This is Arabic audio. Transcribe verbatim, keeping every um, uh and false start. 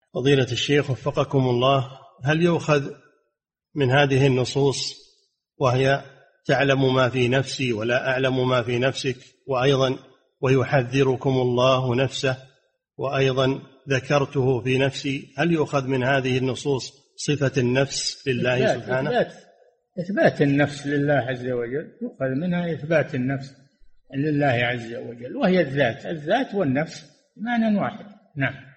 فضيلة الشيخ وفقكم الله، هل يؤخذ من هذه النصوص وهي تعلم ما في نفسي ولا أعلم ما في نفسك، وأيضا ويحذركم الله نفسه، وأيضا ذكرته في نفسي، هل يؤخذ من هذه النصوص صفة النفس لله إثبات سبحانه؟ إثبات إثبات النفس لله عز وجل، يؤخذ منها إثبات النفس لله عز وجل، وهي الذات الذات والنفس معنى واحد. نعم.